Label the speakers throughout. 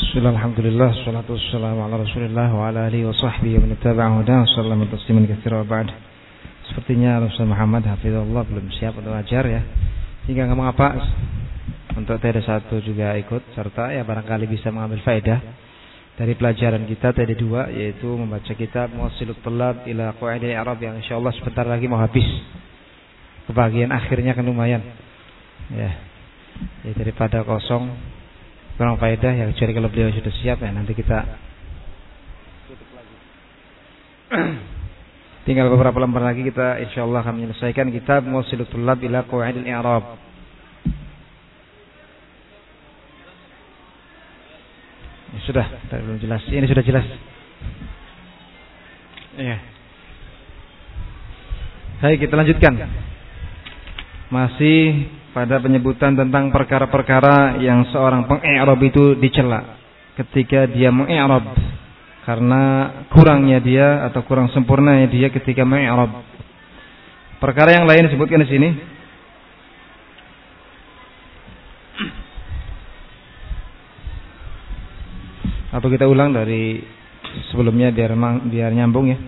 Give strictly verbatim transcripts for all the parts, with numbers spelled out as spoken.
Speaker 1: Bismillah, alhamdulillah, salatu wassalamu ala rasulillah wa ala alihi wa sahbihi wa man tabi'ahu huda sallallahu tasliman katsira wa ba'd. Sepertinya Ustaz Muhammad hafizahullah belum siap untuk ajar ya. Sehingga enggak mengapa untuk T D satu juga ikut serta ya barangkali bisa mengambil faedah dari pelajaran kita T D dua, yaitu membaca kitab Muwassilul Thullab ila Qawaidil I'rab yang insyaallah sebentar lagi mau habis. Kebagian akhirnya kan lumayan. Ya. Ya daripada kosong kurang faedah ya, kecuali kalau beliau sudah siap ya nanti kita tutup lagi. Tinggal beberapa lembar lagi kita insyaallah akan menyelesaikan kitab Muwassilul Thullab ila Qawaidil I'rab. Ya, sudah, belum jelas. Ini sudah jelas. Iya. Baik, kita lanjutkan. Masih pada penyebutan tentang perkara-perkara yang seorang peng-i'rab itu dicela ketika dia meng-i'rab karena kurangnya dia atau kurang sempurnanya dia ketika meng-i'rab. Perkara yang lain disebutkan di sini. Atau kita ulang dari sebelumnya biar biar nyambung ya.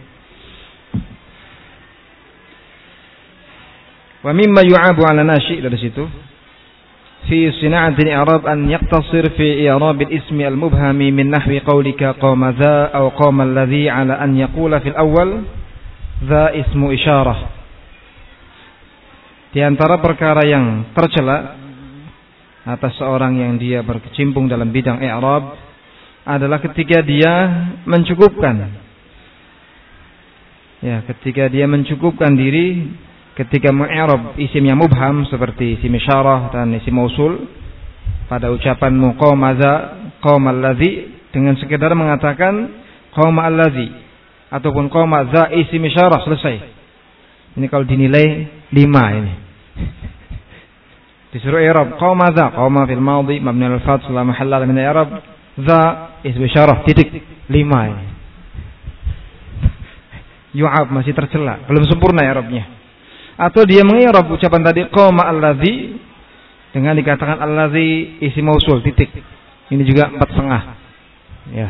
Speaker 1: Wa mimma yu'abu 'ala nashi' dari situ fi sina'atil i'rab an yaqtasir fi i'rab al-ismi al-mubhami min nahwi qawlika qama dha aw qama alladhi 'ala an yaqula fil awwal dha ismu isyarah. Di antara perkara yang tercela atas seorang yang dia berkecimpung dalam bidang i'rab adalah ketika dia mencukupkan ya ketika dia mencukupkan diri ketika mengi'rab isim yang mubham seperti isim isyarah dan isim mausul pada ucapan qama dza qama allazi dengan sekedar mengatakan qama allazi ataupun qama dza isim isyarah, selesai. Ini kalau dinilai lima ini. Disuruh i'rab qama dza qama fil madhi mabni al fath la mahalla min i'rab dza isim isyarah titik, lima ini. Yu'ab masih tercela, belum sempurna i'rabnya. Atau dia mengi'rab ucapan tadi qama allazi dengan dikatakan allazi isim mausul titik. Ini juga empat setengah. Ya.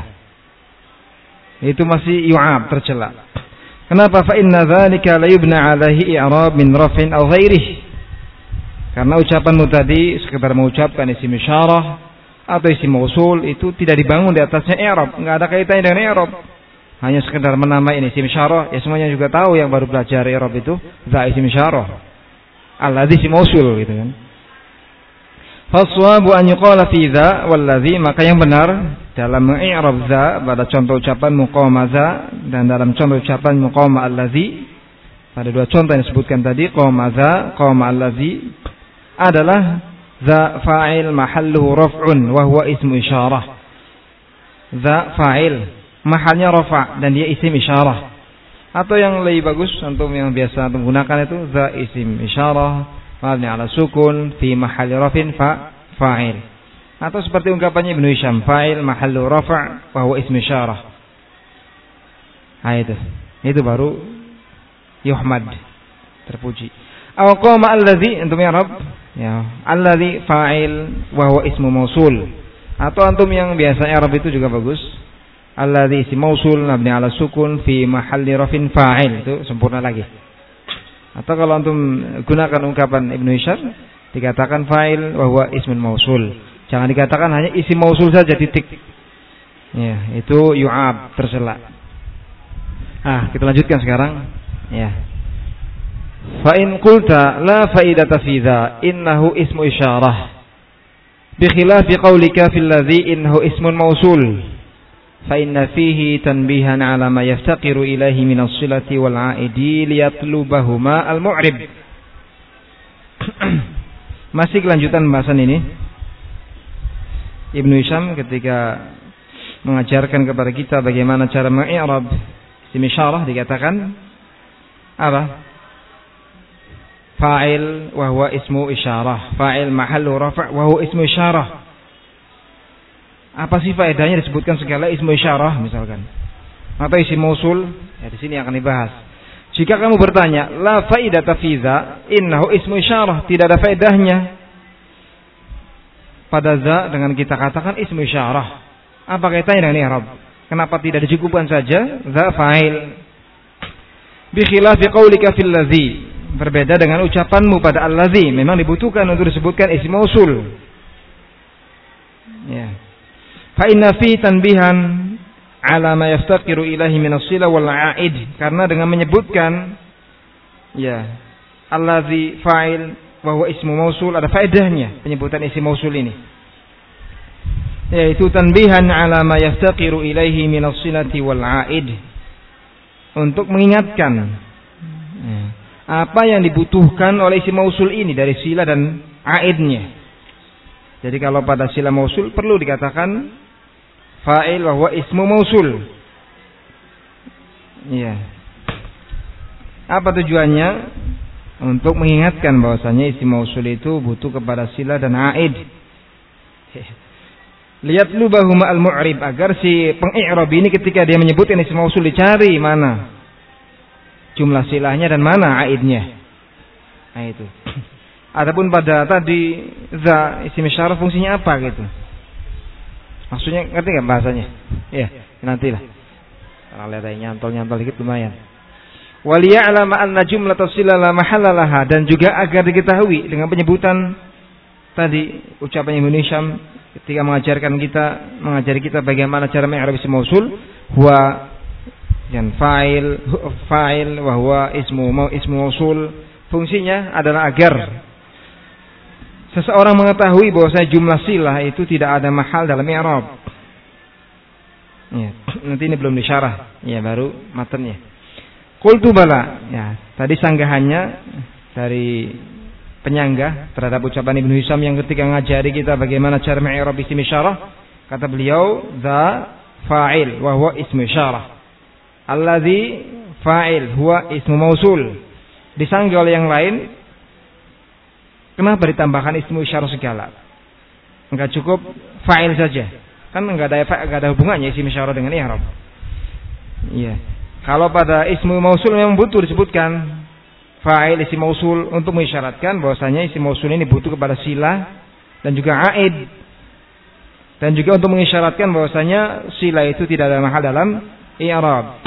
Speaker 1: Itu masih yu'ab, tercela. Kenapa? Fa inna dzalika la yubna 'alaihi i'rab min raf'in aw ghairihi. Karena ucapanmu tadi sekedar mengucapkan isim isyarah atau isim mausul itu tidak dibangun di atasnya i'rab, enggak ada kaitannya dengan i'rab. Hanya sekedar menamai ini isim isyarah, ya semuanya juga tahu yang baru belajar i'rab itu za isim isyarah. Alladzi isim mausul gitu kan. Faswabu an yuqala fi dza wallazi, maka yang benar dalam mengi'rab za pada contoh ucapan muqama za dan dalam contoh ucapan muqama allazi, pada dua contoh yang disebutkan tadi qama za qama allazi, adalah za fa'il mahalluhu raf'un wa huwa ismu isyarah. Za fa'il mahalnya rafa dan dia isim isyarah. Atau yang lebih bagus untuk yang biasa menggunakan itu za isim isyarah mabni ala sukun fi mahalli rafin fa fa'il. Atau seperti ungkapannya Ibnu Hisham, fa'il mahallu rafa' wa huwa ismu isyarah. Nah itu. Itu baru yuhmad, terpuji. Aw qama allazi antum i'rab ya, allazi fa'il wa huwa ismu mausul. Atau antum yang biasa i'rab itu juga bagus. Alladzi isim mausul mabni ala sukun fi mahalli rafin fa'il, itu sempurna lagi. Atau kalau antum gunakan ungkapan Ibnu Hisham dikatakan fa'il wa huwa ismun mausul. Jangan dikatakan hanya isim mausul saja titik. Ya, itu yu'ab, tercela. Ah, kita lanjutkan sekarang. Ya. Fa in qulta la fa'idata fi dza innahu ismu isyarah bi khilafi qawlika fil ladzi innahu ismun mausul. فإن فيه تنبيها على ما يفتقر إليه من الصلة والعائد ليطلبهما المعرب. Masih kelanjutan pembahasan ini. Ibnu Hisham ketika mengajarkan kepada kita bagaimana cara mengi'rab isim isyarah dikatakan apa? Fa'il wa huwa ismu isyarah. Fa'il mahallu rafa' wa huwa ismu isyarah. Apa sih faedahnya disebutkan segala ismu isyarah misalkan? Atau isim mausul? Ya di sini akan dibahas. Jika kamu bertanya, la faidata fi dza innahu ismu isyarah, tidak ada faedahnya pada za dengan kita katakan ismu isyarah. Apa kaitannya dengan i'rab? Kenapa tidak dicukupkan saja za fa'il? Bi khilafi qaulika fil ladzi. Berbeda dengan ucapanmu pada al-ladzi, memang dibutuhkan untuk disebutkan isim mausul. Ya. Fa inna fi tanbihan ala ma yaftaqiru ilahi min as-sila wal 'aid. Karena dengan menyebutkan ya alladzi fa'il wa huwa ismu mausul, ada faedahnya penyebutan isim mausul ini, yaitu tanbihan ala ma yaftaqiru ilaihi min as-silati wal 'aid, untuk mengingatkan ya, apa yang dibutuhkan oleh isim mausul ini dari sila dan 'aidnya. Jadi kalau pada sila mausul perlu dikatakan fa'il wa huwa ismu mausul. Ya. Apa tujuannya? Untuk mengingatkan bahwasanya isim mausul itu butuh kepada sila dan 'aid. Lihat lubahuma al-mu'rib, agar si peng-i'rab ini ketika dia menyebutkan isim mausul dicari mana jumlah silahnya dan mana 'aidnya. Nah itu. Adapun pada tadi za isim isyarah fungsinya apa gitu? Maksudnya ngerti enggak bahasanya? Iya, nantilah. Kalau lihat aja nyantol-nyantol dikit lumayan. Waliya'lama anna jumlatas sila la mahalla laha, dan juga agar diketahui dengan penyebutan tadi ucapan Ibnu Hisham ketika mengajarkan kita mengajari kita bagaimana cara mengi'rab isim mausul, huwa yang fa'il fa'il wa huwa ismu ismu mausul, fungsinya adalah agar seseorang mengetahui bahwasanya jumlah silah itu tidak ada mahal dalam i'rab. Ya, nanti ini belum disyarah, ya baru matanya. Qultu bala, ya, tadi sanggahannya dari penyanggah terhadap ucapan Ibnu Hisham yang ketika ngajari kita bagaimana cara mengi'rab isim isyarah, kata beliau dza fa'il wa huwa ismu isyarah, alladzi fa'il huwa ismu mausul. Disanggah oleh yang lain, kenapa ditambahkan ismu isyarah segala? Enggak cukup fa'il saja, kan enggak ada enggak ada hubungannya isim isyarah dengan i'rab. Iya. Kalau pada ismu mausul memang butuh disebutkan fa'il isim mausul untuk mengisyaratkan bahwasanya isim mausul ini butuh kepada silah dan juga 'aid, dan juga untuk mengisyaratkan bahwasanya silah itu tidak ada mahal dalam i'rab.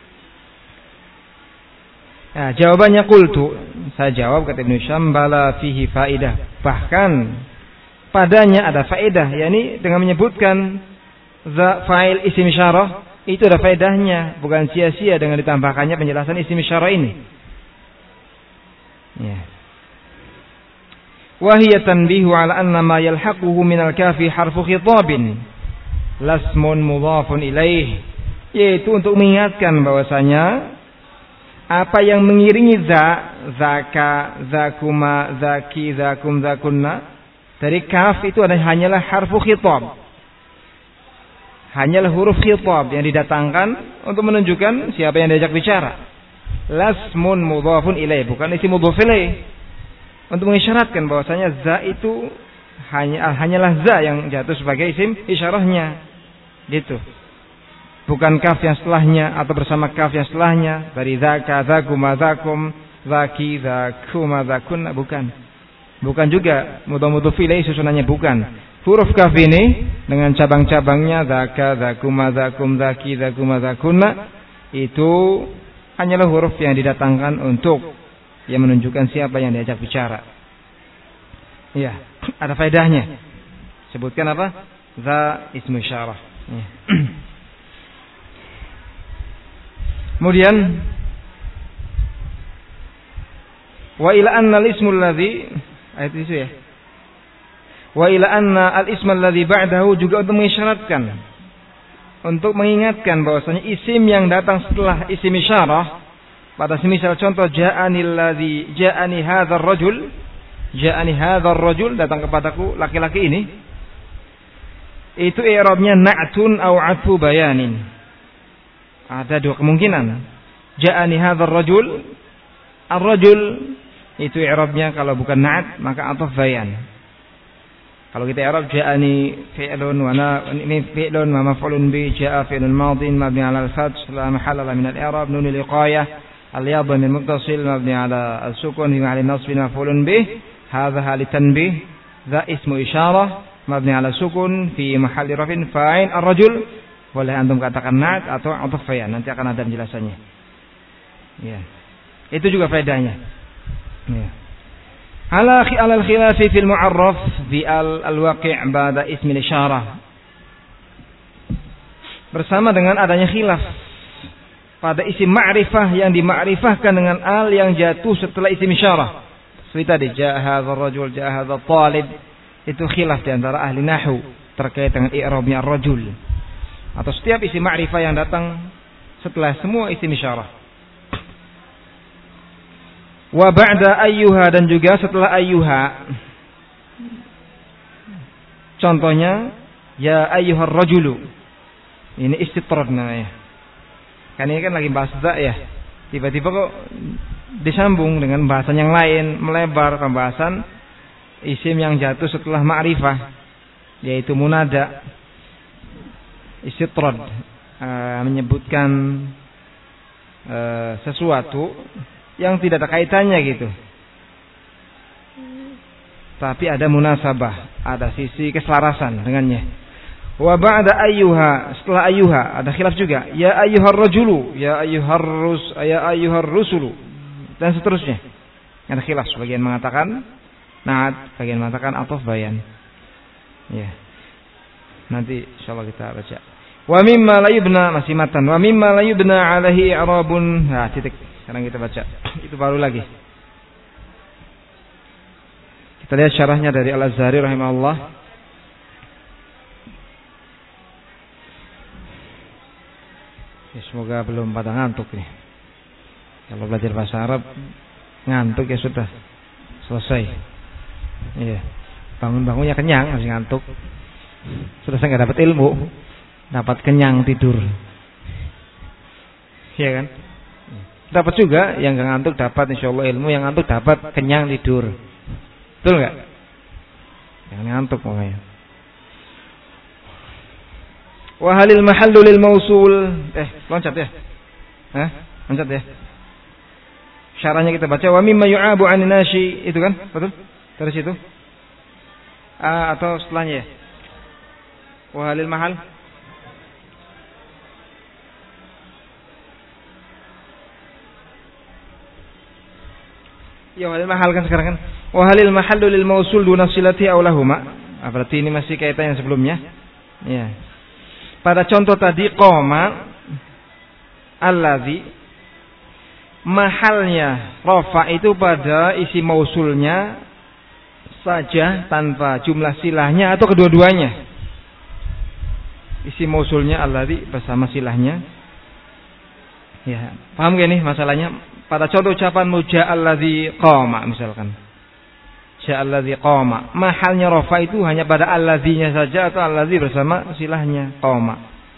Speaker 1: Nah, jawabannya qultu, saya jawab kata Ibnu Hisham, bala fihi faidah, bahkan padanya ada faedah, yakni dengan menyebutkan za fa'il isim isyarah itu ada faedahnya, bukan sia-sia dengan ditambahkannya penjelasan isim isyarah ini. Ya. Wa hiya tanbihu ala anna ma yalhaquhu min al-kafi harfu khitabin lasmun mudhafun ilaih, yaitu untuk mengingatkan bahwasanya apa yang mengiringi za, zaka, zakuma, zaki, zakum, zakunna dari kaf itu adalah hanyalah harfu khitab, hanyalah huruf khitab yang didatangkan untuk menunjukkan siapa yang diajak bicara. Lasmun mudhafun ilaih, bukan isim mudhaf ilaih, untuk mengisyaratkan bahwasanya za itu hanya hanyalah za yang jatuh sebagai isim isyarahnya, gitu. Bukan kaf yang setelahnya atau bersama kaf yang setelahnya dari zaka, zakuma, zakum, zaki, zakuma, zakunna, bukan. Bukan juga mudhaf ilaih susunannya, bukan. Huruf kaf ini dengan cabang-cabangnya zaka, zakuma, zakum, zaki, zakuma, zakunna, itu hanyalah huruf yang didatangkan untuk yang menunjukkan siapa yang diajak bicara. Ya, ada faedahnya. Sebutkan apa? Za ismu isyarah. Ya. Kemudian wa ila anna al-ismu alladhi, ayat itu ya. Wa ila anna al-ism alladhi ba'dahu, juga untuk mengisyaratkan, untuk mengingatkan bahwasanya isim yang datang setelah isim isyarah, pada semisal contoh ja'ani alladhi ja'ani hadzal rajul, ja'ani hadzal rajul, datang kepadaku laki-laki ini, itu i'rabnya na'tun aw 'atfu bayanin. Ada dua kemungkinan. Ja'ani hadzal rajul, ar-rajul itu i'rabnya kalau bukan na'at maka 'athaf bayan. Kalau kita i'rab ja'ani fi'lun wa na ini fi'lun wa maf'ulun bi, ja'a fi'lun madin mabni 'ala al-fath la mahalla lahu min al-i'rab, nun al-iqayah al-yad min muttasil mabni 'ala al-sukun fi mahall nasb maf'ulun bih, hadha hal tanbih, dha ismu isyarah mabni ala sukun fi mahalli rafin fa'il ar-rajul, boleh antum katakan na'at atau ataf bayan, nanti akan ada penjelasannya. Ya. Itu juga faedahnya. Ya. Ala al khilafi fil mu'arraf bi al al-waqi' ba'da ismi al-isyarah. Bersama dengan adanya khilaf pada isim ma'rifah yang dimakrifahkan dengan al yang jatuh setelah isim isyarah. Seperti tadi, ja'a hadzal rajul, ja'a hadzal talib. Itu khilaf di antara ahli nahwu terkait dengan i'rabnya ar-rajul. Atau setiap isim ma'rifah yang datang setelah semua isim isyarah. Wa ba'da ayyuha, dan juga setelah ayyuha. Contohnya, ya ayyuhar rajulu. Ini istitrad namanya. Kan ini kan lagi bahas za ya. Tiba-tiba kok disambung dengan bahasan yang lain, melebar pembahasan isim yang jatuh setelah ma'rifah, yaitu munada. Istitrad uh, menyebutkan uh, sesuatu yang tidak ada kaitannya gitu. Tapi ada munasabah, ada sisi keselarasan dengannya. Wa ba'da ayyuha, setelah ayyuha ada khilaf juga. Ya ayyuhar rajulu, ya ayyuhar rus, ya ayyuhar rusulu, dan seterusnya. Ada khilaf, sebagian mengatakan na'at, sebagian mengatakan ataf bayan. Ya. Nanti insyaallah kita baca. Wa mimma la yubna, masih matan. Wa mimma la yubna alaihi i'rabun. Nah, titik. Sekarang kita baca. Itu baru lagi. Kita lihat syarahnya dari Al-Azhari rahimahullah. Ya, semoga belum pada ngantuk nih. Kalau belajar bahasa Arab ngantuk ya sudah selesai. Iya. Bangun-bangunnya kenyang, masih ngantuk. Sudah saya nggak dapat ilmu, dapat kenyang tidur. Iya kan? Dapat juga yang nggak ngantuk dapat insyaallah ilmu, yang ngantuk dapat kenyang tidur. Betul nggak? Jangan ngantuk pokoknya. Wa halil mahallu lil mausul, eh loncat ya. Hah? Loncat ya. Syarahnya kita baca, wa mimma yu'abu 'an nashi, itu kan? Betul? Dari situ. Ah, atau setelahnya ya. Wa halil mahal. Ya, halil mahal kan sekarang kan. Wa halil mahallu lil mausul duna silati aw lahuma. Ah, berarti ini masih kaitan yang sebelumnya. Ya. Pada contoh tadi qoma allazi, mahalnya rafa itu pada isi mausulnya saja tanpa jumlah silahnya atau kedua-duanya. Isi mausulnya allazi bersama silahnya. Ya, paham gak nih masalahnya? Pada contoh ucapan muja allazi qoma misalkan. Ja allazi qama, mahalnya rafa itu hanya pada allazinya saja atau allazi bersama silahnya qama.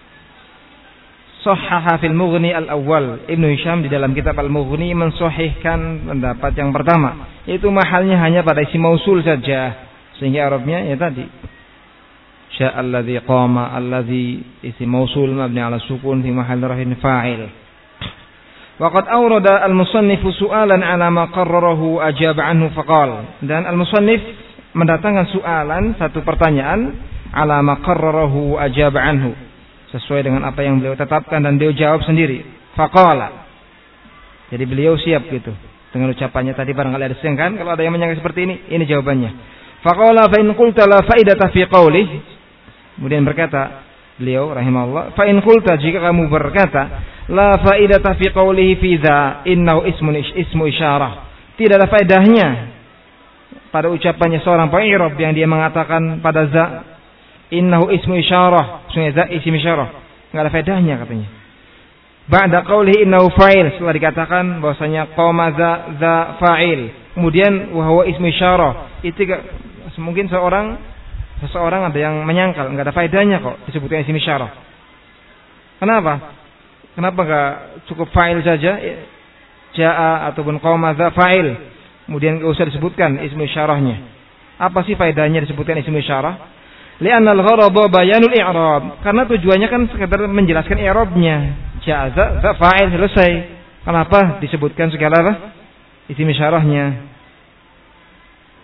Speaker 1: Sahhaha fil Mughni al-awwal, Ibnu Hisham di dalam kitab Al-Mughni mensahihkan pendapat yang pertama, yaitu mahalnya hanya pada isi mausul saja, sehingga Arabnya ya tadi ja allazi qama, allazi isi mausul mabni ala sukun fi mahall rafin fa'il. Waqad awrada al-musannifu su'alan 'ala ma qarrarahu ajab 'anhu faqal. Dan al-musannif mendatangkan soalan, satu pertanyaan, 'ala ma qarrarahu ajab 'anhu, sesuai dengan apa yang beliau tetapkan dan beliau jawab sendiri. Faqala. Jadi beliau siap gitu dengan ucapannya tadi, barangkali ada sengkan kalau ada yang menyangka seperti ini, ini jawabannya. Faqala fa in qulta la faidata fi qawli. Kemudian berkata beliau rahimahullah, fa in qulta, jika kamu berkata la faidata fi qawlihi fi dza innahu ismun ismu isyarah, tidak ada faedahnya pada ucapannya seorang pengirob yang dia mengatakan pada za innahu ismu isyarah, sunnya za isim isyarah, enggak ada faedahnya katanya. Ba'da qawlihi innahu fa'il, setelah dikatakan bahwasanya qama za za fa'il, kemudian wa huwa ismu isyarah, itu mungkin seorang seseorang ada yang menyangkal enggak ada faedahnya kok disebutkan isim isyarah. Kenapa? Kenapa enggak cukup fa'il saja, ja'a ataupun qama za fa'il, kemudian enggak usah disebutkan ismu isyarahnya? Apa sih faedahnya disebutkan ismu isyarah? Li'anna al-gharada bayanul i'rab, karena tujuannya kan sekedar menjelaskan i'rabnya. Ja'a za, za fa'il, selesai. Kenapa disebutkan segala apa? Isim isyarahnya.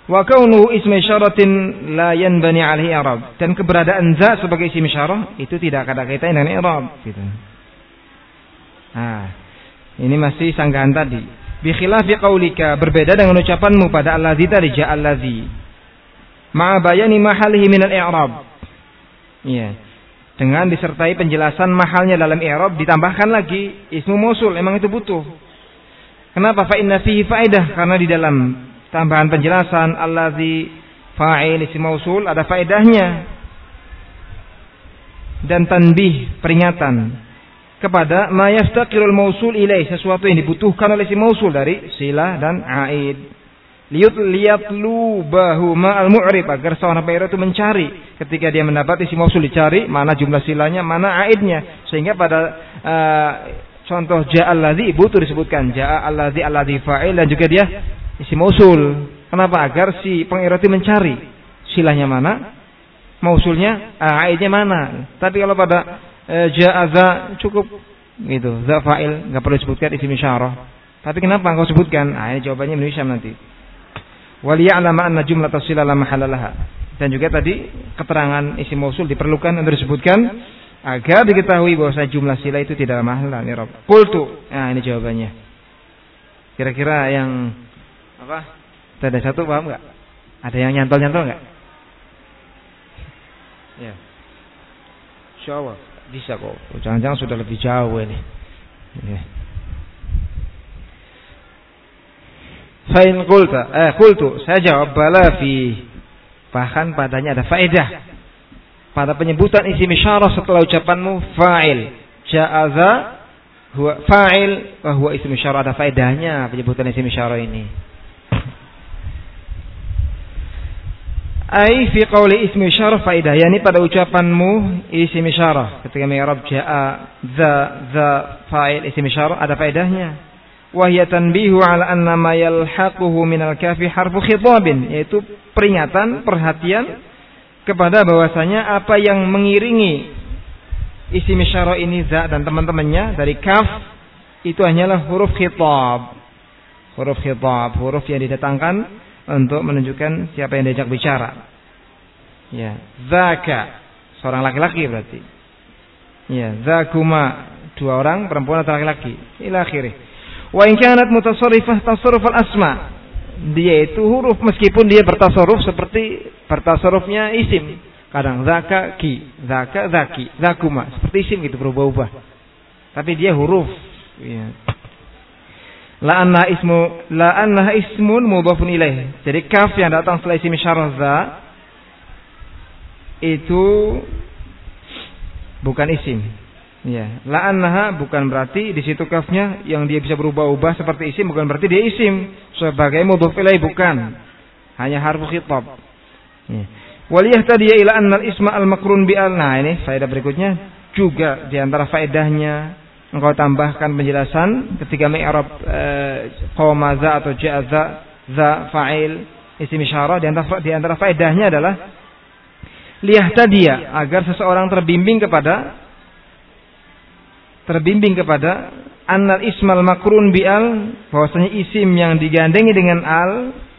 Speaker 1: Wa kaunuhu ismi isyaratin la yanbani alaihi i'rab. Dan keberadaan za sebagai isim isyarah itu tidak ada kaitannya dengan i'rab gitu. Nah, ini masih sanggahan tadi. Bi khilafi qaulika, berbeda dengan ucapanmu pada allazi tadi ja allazi. Ma'a bayani mahalihi min al-i'rab. Iya. Dengan disertai penjelasan mahalnya dalam i'rab, ditambahkan lagi ismu mausul, emang itu butuh. Kenapa? Fa inna fihi faedah, karena di dalam tambahan penjelasan allazi fa'il isim mausul ada faedahnya dan tanbih peringatan kepada ma yaftaqirul mausul ilaih, sesuatu yang dibutuhkan oleh isim mausul dari silah dan aid. Liyut liyatlu bahu ma'al mu'rib, agar seorang penyair itu mencari ketika dia mendapat isim mausul, dicari mana jumlah silahnya, mana aidnya, sehingga pada uh, contoh ja'al ladzi butuh disebutkan ja'al ladzi alladzi fa'il dan juga dia isim mausul. Kenapa? Agar si penyair itu mencari silahnya mana, mausulnya, aidnya mana. Tapi kalau pada uh, ja'aza cukup gitu, za fa'il, enggak perlu disebutkan isim isyarah. Tapi kenapa engkau sebutkan? Ah, ini jawabannya Ibnu Hisham nanti. Wal ya'lamu anna jumlata silah la mahalla laha. Dan juga tadi keterangan isim mausul diperlukan untuk disebutkan agar diketahui bahwa jumlah silah itu tidak mahalla i'rab. Qultu. Nah, ini jawabannya. Kira-kira yang apa? Ada satu paham enggak? Ada yang nyantol-nyantol enggak? Ya. Insyaallah bisa kok. Jangan-jangan sudah lebih jauh ini. Ya. Fa'in qulta, eh qultu, saya jawab bala fi, bahkan padanya ada faedah pada penyebutan isim isyarah setelah ucapanmu fa'il ja'aza huwa fa'il wa huwa isim isyarah, ada faedahnya penyebutan isim isyarah ini. Ai fi qauli ismi isyarah faedah, yakni pada ucapanmu isim isyarah ketika mi'rab ja'a za za fa'il isim isyarah ada faedahnya. Wahya tanbihu ala anna ma yalhaquhu minal kafi harfu khitabin, yaitu peringatan, perhatian kepada bahwasanya apa yang mengiringi isim isyarah ini za dan teman-temannya dari kaf itu hanyalah huruf khitab. Huruf khitab, huruf yang didatangkan untuk menunjukkan siapa yang diajak bicara. Ya, zaka seorang laki-laki berarti. Ya, zakuma dua orang perempuan atau laki-laki. Ila akhirih. Wa in kanat mutasarrifah tasarruf al-asma, dia itu huruf meskipun dia bertasarruf seperti bertasarrufnya isim. Kadang zaka ki, zaka zaki, zakuma seperti isim gitu berubah-ubah. Tapi dia huruf. Ya. La anna ismu la anna ismun mudhafun ilaih. Jadi kaf yang datang setelah isim isyarah za itu bukan isim. Ya, la annaha bukan berarti di situ kafnya yang dia bisa berubah-ubah seperti isim, bukan berarti dia isim sebagai mudhaf ilaih, bukan. Hanya harfu khitab. Ya. Waliyah tadi ila anna al-isma al-makrun bi al. Nah, ini faedah berikutnya juga di antara faedahnya engkau tambahkan penjelasan ketika mi'rab qama za atau ja'a za za fa'il isim isyarah, di antara di antara faedahnya adalah liyah tadi agar seseorang terbimbing kepada terbimbing kepada annal ismal makrun bi'al, bahwasanya isim yang digandengi dengan al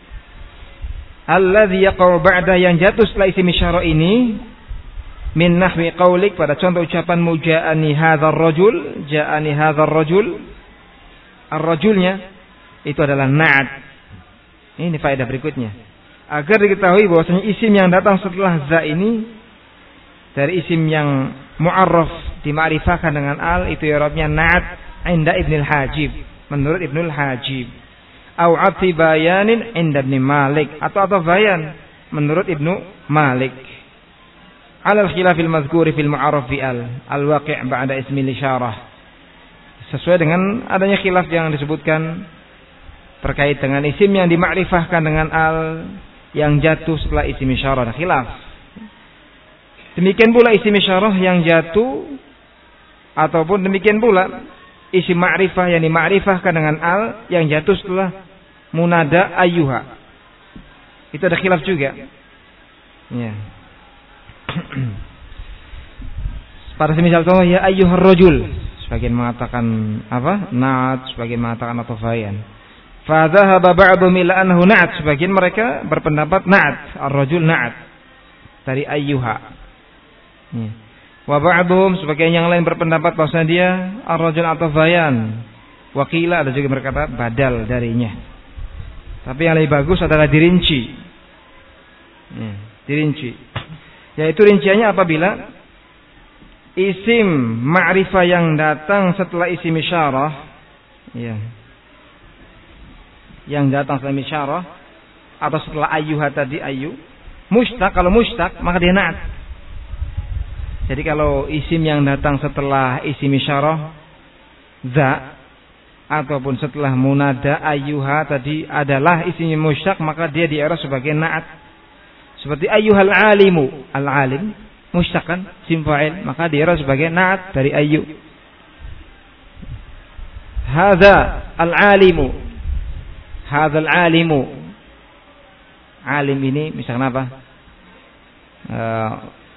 Speaker 1: alladzi yaqau ba'da, yang jatuh setelah isim isyarah ini, min nahwi qaulik, pada contoh ucapanmu ja'ani hadzal rajul, ja'ani hadzal rajul, ar-rajulnya itu adalah na'at. Ini faedah berikutnya agar diketahui bahwasanya isim yang datang setelah za ini dari isim yang mu'arraf dimakrifahkan dengan al, itu i'rabnya na'at inda Ibnul Hajib, menurut Ibnul Hajib. Au ati bayanin inda Ibnu Malik, atau atau bayan menurut Ibnu Malik. Alal khilafil mazkuri fil mu'arraf bi al al-waqi' ba'da ismi isyarah. Sesuai dengan adanya khilaf yang disebutkan terkait dengan isim yang dimakrifahkan dengan al yang jatuh setelah isim isyarah, khilaf. Demikian pula isim isyarah yang jatuh, ataupun demikian pula isim ma'rifah yang dimakrifahkan dengan al yang jatuh setelah munada ayyuha. Itu ada khilaf juga. Ya. Pada semisal contoh ya ayyuhar rajul, sebagian mengatakan apa? Na'at, sebagian mengatakan atau fayan. Fa dhahaba ba'dhum ila annahu na'at, sebagian mereka berpendapat na'at, ar-rajul na'at dari ayyuha. Ya. Wa ba'dhum, sebagian yang lain berpendapat bahwasanya dia ar-rajul atau bayan. Wa qila, ada juga berkata badal darinya. Tapi yang lebih bagus adalah dirinci. Ya, dirinci. Yaitu rinciannya apabila isim ma'rifah yang datang setelah isim isyarah, ya, yang datang setelah isyarah atau setelah ayyuha tadi ayu, mushtaq, kalau mushtaq maka dia na'at. Jadi kalau isim yang datang setelah isim isyarah za ataupun setelah munada ayyuha tadi adalah isim mushtaq, maka dia di i'rab sebagai na'at. Seperti ayyuhal alimu, al-alim mushtaq kan, isim fa'il, maka di i'rab sebagai na'at dari ayyu. Hadza al-alimu, hadzal alimu, alim ini misalnya apa? Uh,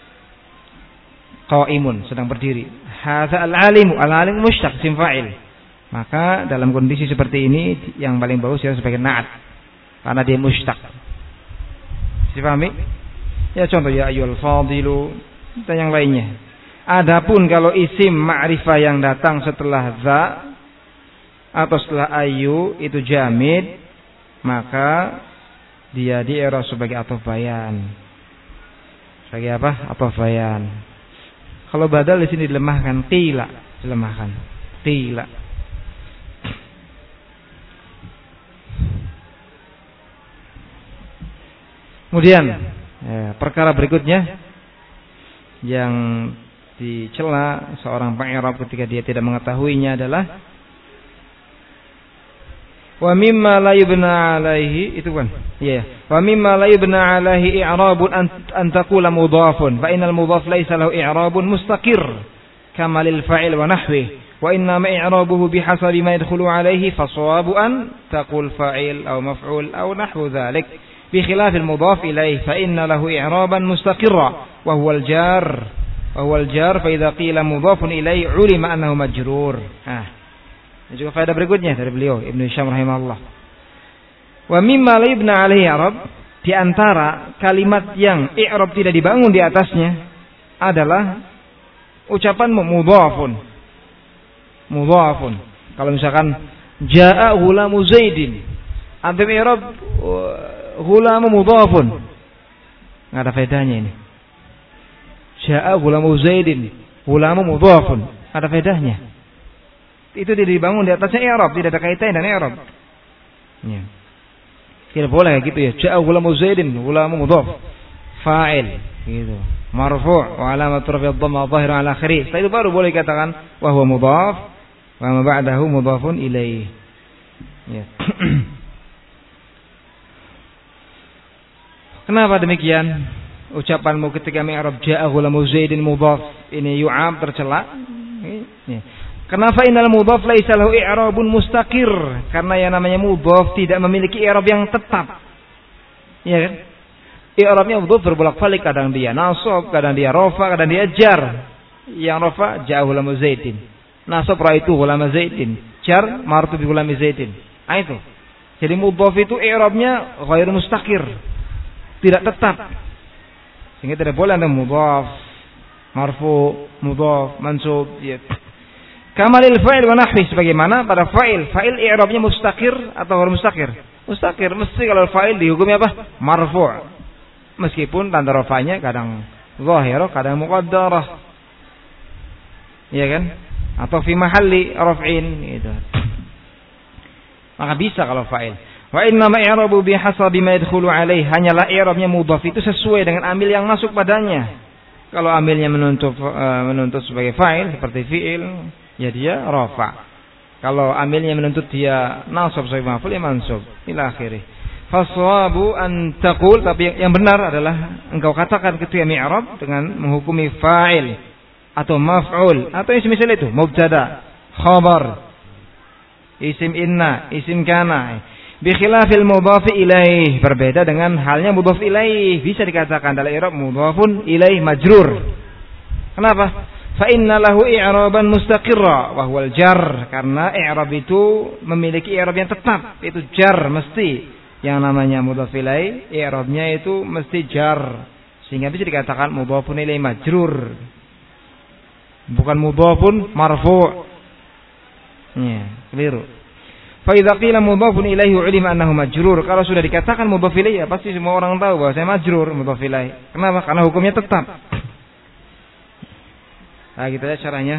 Speaker 1: qaimun, sedang berdiri. Hadza al-alimu, al-alim mushtaq isim fa'il. Maka dalam kondisi seperti ini yang paling bagus ya sebagai na'at karena dia mushtaq. Dipahami? Ya contoh ya ayyul fadilu dan yang lainnya. Adapun kalau isim ma'rifah yang datang setelah za atau setelah ayu itu jamid, maka dia di i'rab sebagai ataf bayan. Sebagai apa? Ataf bayan. Kalau badal di sini dilemahkan, qila, dilemahkan. Qila. Kemudian ya, perkara berikutnya yang dicela seorang peng'irab ketika dia tidak mengetahuinya adalah wa mimma la yubna alaihi, itu kan ya yeah. Wa mimma la yubna alaihi i'rabun an taqula mudhafun fa innal mudhaf laysa lahu i'rabun mustaqir kama lil fa'il wa nahwihi wa inna ma i'rabuhu bihasabi ma yadkhulu alaihi fa sawabu an taqul fa'il aw maf'ul aw nahwu dhalik bi khilaf al mudhaf ilaihi fa inna lahu i'raban mustaqirra wa huwa al jar wa huwa al jar fa idza qila mudhafun ilaihi ulima annahu majrur. Ah, ini juga faedah berikutnya dari beliau Ibnu Hisham rahimahullah. Wa mimma la yubna alaihi i'rab, di antara kalimat yang i'rab tidak dibangun di atasnya adalah ucapan mudhafun. Mudhafun. Kalau misalkan jaa ghulamu Zaidin, antum i'rab ghulamu mudhafun. Enggak ada faedahnya ini. Jaa ghulamu Zaidin, ghulamu mudhafun. Ada faedahnya. Itu tidak dibangun di atasnya i'rab, tidak ada kaitannya dengan i'rab. Ya. Tidak boleh kayak gitu ya. Ja'a ghulamu Zaidin, ghulamu mudhaf, fa'il gitu. Marfu' wa alamat rafi'id dhamma dhahirun ala akhirih. Setelah itu baru boleh katakan wa huwa mudhaf wa ma ba'dahu mudhafun ilaih. Ya. Kenapa demikian? Ucapanmu ketika mi'rab ja'a ghulamu Zaidin mudhaf ini yu'ab, tercela. Ya. Kenapa innal mudhaf laisa lahu i'rabun mustaqir? Karena yang namanya mudhaf tidak memiliki i'rab yang tetap. Iya kan? I'rabnya mudhaf berbolak-balik, kadang dia nasab, kadang dia rafa, kadang dia jar. Yang rafa ja'a ghulamu Zaidin. Nasab ra'aitu ghulama Zaidin. Jar marfu bi ghulami Zaidin. Ah itu. Jadi mudhaf itu i'rabnya ghairu mustaqir. Tidak tetap. Sehingga tidak boleh ada mudhaf, marfu, mudhaf, mansub, ya. Kamalil fa'il wa nahwi, sebagaimana pada fa'il, fa'il i'rabnya mustaqir atau ghairu mustaqir? Mustaqir, mesti kalau fa'il dihukumi apa? Marfu'. Meskipun tanda rafa'nya kadang zahirah, kadang muqaddarah. Iya kan? Atau fi mahalli raf'in gitu. Maka bisa kalau fa'il. Wa inna ma i'rabu bihasabi ma yadkhulu alaih, hanyalah i'rabnya mudhaf itu sesuai dengan amil yang masuk padanya. Kalau amilnya menuntut uh, menuntut sebagai fa'il seperti fi'il, ya dia rafa. Kalau amilnya menuntut dia nasab sebagai maf'ul, ya mansub ila akhirih. Faswabu an taqul, tapi yang benar adalah engkau katakan ketika mi'rab dengan menghukumi fa'il atau maf'ul atau yang semisal itu, mubtada, khabar, isim inna, isim kana. Bi khilafil mudhaf ilaih, berbeda dengan halnya mudhaf ilaih. Bisa dikatakan dalam i'rab mudhafun ilaih majrur. Kenapa? Fa inna lahu i'raban mustaqirra wa huwal jar, karena i'rab itu memiliki i'rab yang tetap, itu jar mesti. Yang namanya mudhaf ilaih, i'rabnya itu mesti jar, sehingga bisa dikatakan mudhafun ilaih majrur, bukan mudhafun marfu'. Ya, keliru. Fa idza qila mudhafun ilaihi ulima annahu majrur, kalau sudah dikatakan mudhaf ilaih, ya pasti semua orang tahu bahwa saya majrur mudhaf ilaih. Kenapa? Karena hukumnya tetap. Nah, kita lihat caranya.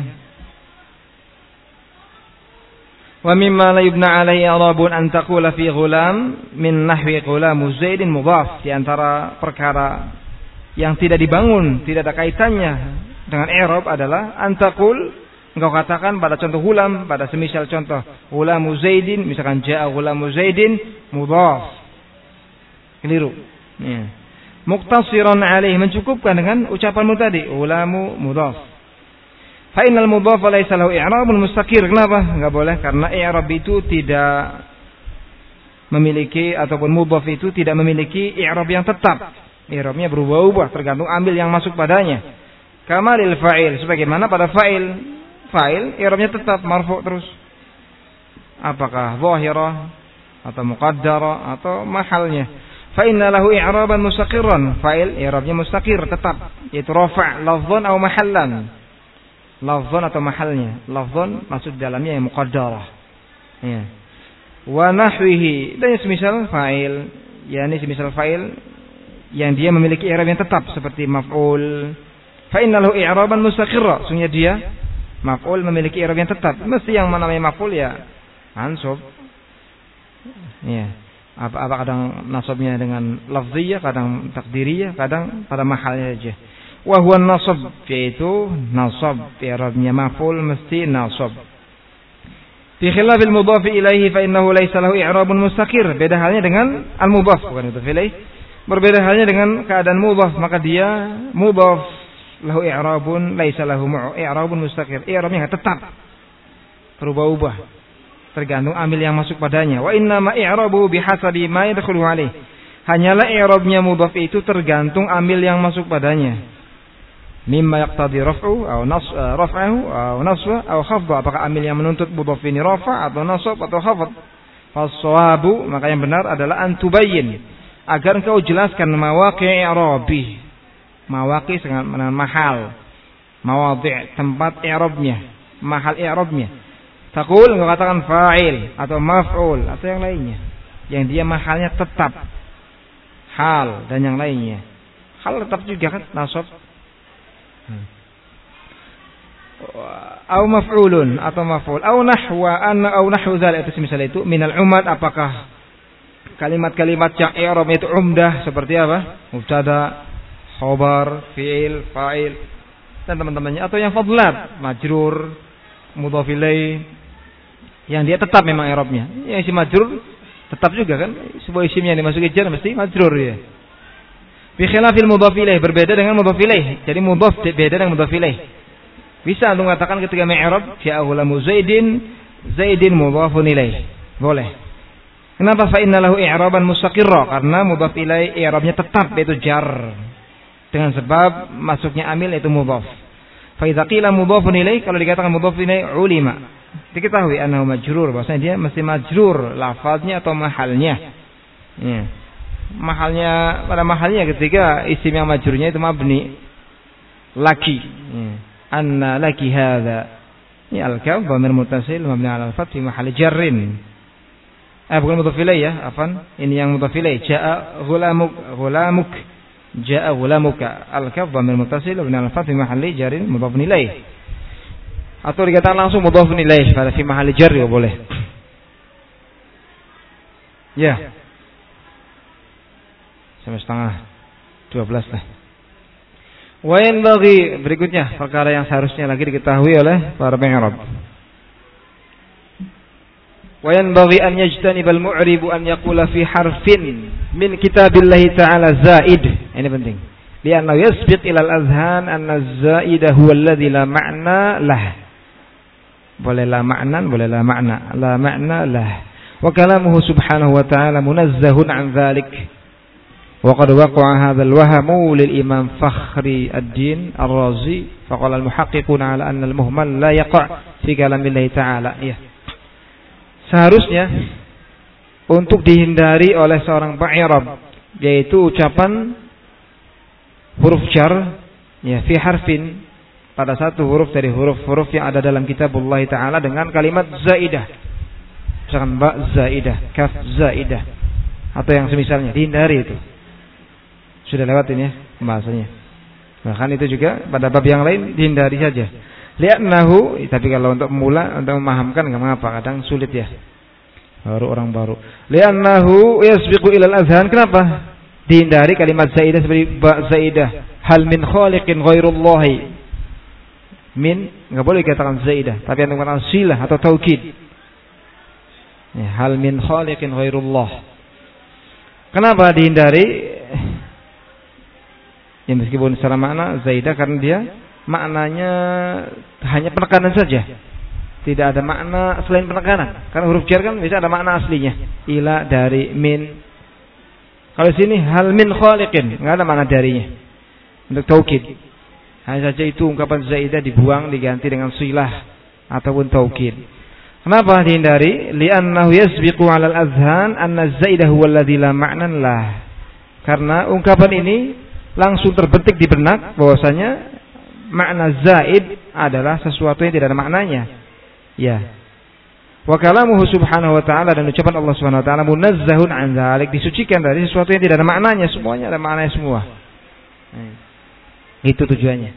Speaker 1: Wa mimma la yubna alaihi i'rabun an taqula fi ghulam min nahwi ghulamu Zaidin mudhaf. Di antara perkara yang tidak dibangun, tidak ada kaitannya dengan i'rab adalah an taqul, engkau katakan pada contoh ghulam, pada semisal contoh ghulamu Zaidin, misalkan jaa ghulamu Zaidin mudhaf. Keliru. Ya. Muqtasiran alaihi, mencukupkan dengan ucapanmu tadi, ghulamu mudhaf. Fa innal mudhaf laysa lahu i'rabun mustaqir. Kenapa? Enggak boleh, karena i'rab itu tidak memiliki, ataupun mudhaf itu tidak memiliki i'rab yang tetap. I'rabnya berubah-ubah tergantung amil yang masuk padanya. Kama lil fa'il, sebagaimana pada fa'il. Fa'il i'rabnya tetap marfu' terus. Apakah zahirah atau muqaddara atau mahalnya. Fa inna lahu i'raban mustaqirran. Fa'il i'rabnya mustaqir tetap, yaitu rafa' lafdhan aw mahallan. Lafzon atau mahalnya. Lafzon masuk dalamnya yang muqaddarah. Ya. Wa nahwihi, dan semisal fa'il, yakni semisal fa'il yang dia memiliki i'rab yang tetap seperti maf'ul. Fa innahu i'raban mustaqirra, sungguhnya dia maf'ul memiliki i'rab yang tetap. Mesti yang namanya maf'ul ya mansub. Ya. Apa apa kadang nasabnya dengan lafziyah, kadang takdiriyah, kadang pada mahalnya aja. Wa huwa nasab, yaitu nasab, i'rabnya maf'ul mesti nasab. Fi khilafil mudhaf ilaihi fa innahu laysa lahu i'rabun mustaqir. Beda halnya dengan al-mudhaf, bukan mudhaf ilaih. Berbeda halnya dengan keadaan mudhaf, maka dia mudhaf lahu i'rabun laysa lahu i'rabun mustaqir. I'rabnya enggak tetap, berubah-ubah tergantung amil yang masuk padanya. Wa inna ma i'rabuhu bihasabi ma yadkhulu alaih. Hanyalah i'rabnya mudhaf itu tergantung amil yang masuk padanya. Mimma yaqtadi raf'u atau nas raf'ahu atau nasba atau khafdha, apakah amil yang menuntut mudhaf ini rafa' atau nasab atau khafd. Fas-shawabu, maka yang benar adalah antubayyin, agar engkau jelaskan mawaqi' i'rabi, mawaqi' dengan mahal, mawadhi' tempat i'rabnya, mahal i'rabnya. Taqul, engkau katakan fa'il atau maf'ul atau yang lainnya yang dia mahalnya tetap, hal dan yang lainnya. Hal tetap juga kan nasab. Au maf'ulun atau maf'ul au nahwa anna au nahwu dzalik, itu semisal itu minal umad, apakah kalimat-kalimat yang i'rab itu umdah seperti apa? Mubtada, khabar, fi'il, fa'il dan teman-temannya, atau yang fadlat, majrur, mudhaf ilaih yang dia tetap memang i'rabnya. Yang isim majrur tetap juga kan? Sebuah isim yang dimasuki jar mesti majrur ya. Bi khilafil mudhaf ilaih, berbeda dengan mudhaf ilaih. Jadi mudhaf beda dengan mudhaf ilaih. Bisa untuk mengatakan ketika mi'rab ja'a ghulamu Zaidin, Zaidin mudhafun ilaih. Boleh. Kenapa? Fa inna lahu i'raban mustaqirra, karena mudhaf ilaih i'rabnya tetap, yaitu jar. Dengan sebab masuknya amil yaitu mudhaf. Fa idza qila mudhafun ilaih, kalau dikatakan mudhaf ilaih ulima, diketahui annahu majrur, bahwasanya dia mesti majrur lafaznya atau mahalnya. Ya. Mahalnya, pada mahalnya ketika isim yang majrurnya itu mabni laki, ya. Anna laki hadza, ini al-kaf dhamir muttasil mabni ala al-fath fi mahall jarrin. Eh bukan mudhaf ilaih ya, afan, ini yang mudhaf ilaih. Jaa ghulamuk, ghulamuk, jaa ghulamuka, al-kaf dhamir muttasil mabni ala al-fath fi mahall jarrin mudhaf ilaih. Atau dikatakan langsung mudhaf ilaih pada fi mahall jarri, boleh. Ya. Sama setengah dua belas lah. Wain bagi berikutnya perkara yang seharusnya lagi diketahui oleh para pengarab. Wain bagi an yajtanibal mu'ribu an yaqula fi harfin min kitabillahi ta'ala zaid. Ini penting. Lianna yasbiq ila al-azhan anna az-zaida huwa alladhi la ma'na lah. Boleh la ma'nan, boleh la ma'na. La ma'na lah. Wa kalamuhu subhanahu wa ta'ala munazzahun an dzalik. Wa qad waqa'a hadzal wahamu lil Imam Fakhri ad-Din Ar-Razi faqala al-muhaqqiquna ala anna al-muhmal la yaqa' fi kalamillahi ta'ala. Ya. Seharusnya untuk dihindari oleh seorang pa'irab, yaitu ucapan huruf jar ya fi harfin pada satu huruf dari huruf-huruf yang ada dalam kitabullah ta'ala dengan kalimat zaidah. Misalkan ba zaidah, kaf zaidah atau yang semisalnya, dihindari itu. Sudah lewat ini ya bahasanya. Bahkan itu juga pada bab yang lain dihindari saja. Li'annahu, tapi kalau untuk pemula untuk memahamkan enggak mengapa, kadang sulit ya. Baru orang baru. Li'annahu yasbiqu ilal azhan. Kenapa? Dihindari kalimat zaidah seperti ba zaidah. Hal min khaliqin ghairullahi. Min enggak boleh dikatakan zaidah, tapi yang mengatakan silah atau taukid. Ya, hal min khaliqin ghairullah. Kenapa dihindari? Ya meskipun secara makna zaidah karena dia maknanya hanya penekanan saja. Tidak ada makna selain penekanan. Karena huruf jar kan bisa ada makna aslinya. Ila, dari, min. Kalau sini hal min khaliqin, enggak ada makna darinya. Untuk taukid. Hanya saja itu ungkapan zaidah dibuang diganti dengan silah ataupun taukid. Kenapa dihindari? Li'annahu yasbiqu 'alal azhan anna zaidah huwa alladhi la ma'nan lah. Karena ungkapan ini langsung terbetik di benak bahwasanya makna zaid adalah sesuatu yang tidak ada maknanya. Ya. Wa kalamuhu subhanahu wa ta'ala, dan ucapan Allah subhanahu wa ta'ala munazzahun 'an dzalik, disucikan dari sesuatu yang tidak ada maknanya, semuanya ada maknanya semua. Hmm. Itu tujuannya.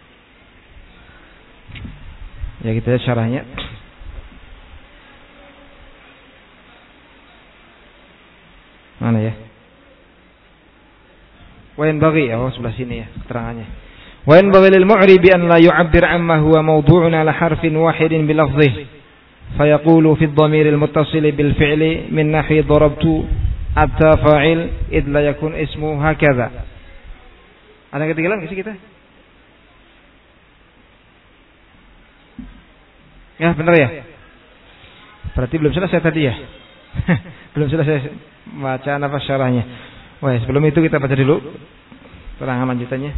Speaker 1: Ya kita lihat syarahnya. Mana ya? Wa yanbaghi, oh sebelah sini ya keterangannya. Wa yanbaghi lil mu'ribi an la yu'abbir amma huwa mawdu'un ala harfin wahidin bi lafdhihi fayaqulu fi ad-dhamir al-muttasil bil fi'li min nahwi darabtu atta fa'il id la yakun ismu hakadha. Ada ketinggalan enggak sih kita? Ya benar ya. Berarti belum selesai tadi ya. Belum selesai bacaan apa syarahnya. Wah, sebelum itu kita baca dulu terangan lanjutannya.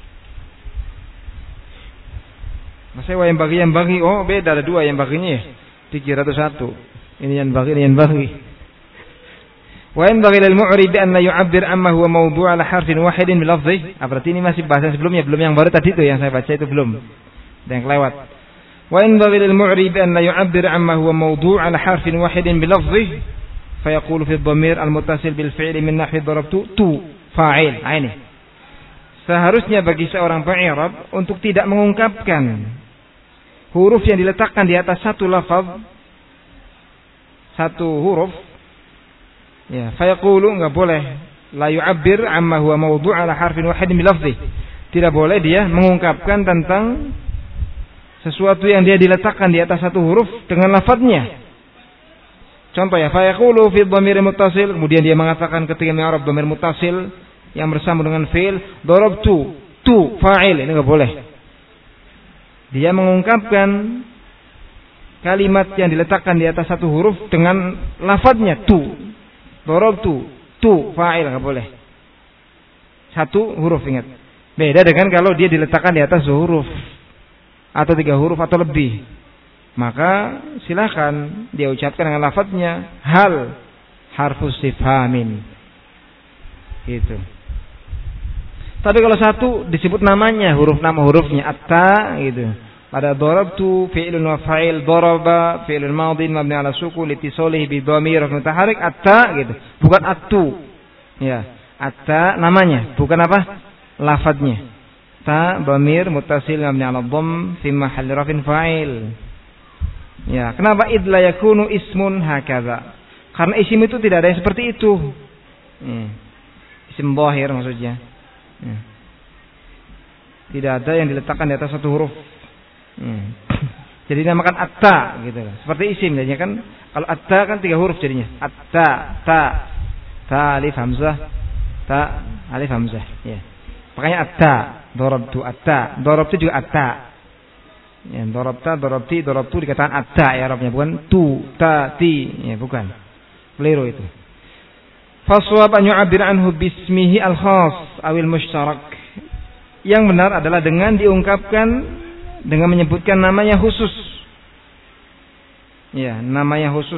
Speaker 1: Masa wa yang bagi yang bagi, oh beda, ada dua yang baginya ya. tiga ratus satu. Ini yang bagi, ini yang bagi. Wa yang bagi lil mu'rib an la yu'abbir amma huwa mawdu' ala harfin wahidin bil lafdhi. Ah, berarti ini masih bahasan sebelumnya, belum yang baru tadi itu yang saya baca itu belum. Dan yang kelewat. Wa in baghi lil mu'rib an la yu'abbir amma huwa mawdu' ala harfin wahidin bil lafdhi fayaqulu fi dhamir al muttasil bil fi'li min nahwi darabtu tu fa'il. Ini seharusnya bagi seorang pa'irab untuk tidak mengungkapkan huruf yang diletakkan di atas satu lafaz, satu huruf ya, fayaqulu, enggak boleh la yu'abbir amma huwa mawdu' ala harfin wahidin bil lafdhi, tidak boleh dia mengungkapkan tentang sesuatu yang dia diletakkan di atas satu huruf dengan lafadznya. Contoh ya, fayaqulu fi dhamir muttasil, kemudian dia mengatakan ketika mi'rab dhamir muttasil yang bersambung dengan fi'il, darabtu tu fa'il, ini enggak boleh. Dia mengungkapkan kalimat yang diletakkan di atas satu huruf dengan lafadznya tu. Darabtu tu fa'il, enggak boleh. Satu huruf, ingat. Beda dengan kalau dia diletakkan di atas huruf atau tiga huruf atau lebih. Maka silakan dia ucapkan dengan lafadznya hal harfus istifhamin. Gitu. Tapi kalau satu disebut namanya, huruf nama hurufnya atta gitu. Pada darabtu fi'lun wa fa'il, daraba fi'lun madin mabni ala sukun litisalihi bi dhamir mutaharrik atta gitu. Bukan attu. Ya, atta namanya, bukan apa? Lafadznya. Ta dhamir muttasil mabni ala dhamm fi mahalli rafin fa'il. Ya, kenapa id la yakunu ismun hakadha? Karena isim itu tidak ada yang seperti itu. Hmm. Isim dhahir maksudnya. Hmm. Tidak ada yang diletakkan di atas satu huruf. Hmm. Jadi dinamakan atta gitu loh. Seperti isim jadinya kan, kalau atta kan tiga huruf jadinya. Atta, ta, ta alif hamzah, ta alif hamzah. Ya. Makanya atta, darabtu atta, darabtu juga atta. Ya, darabta, darabti, darabtu dikatakan atta ya Arabnya, bukan tu, ta, ti, ya bukan. Keliru itu. Faswab an yu'abbir anhu bismihi al-khas awil mushtarak. Yang benar adalah dengan diungkapkan dengan menyebutkan namanya khusus. Ya, namanya khusus.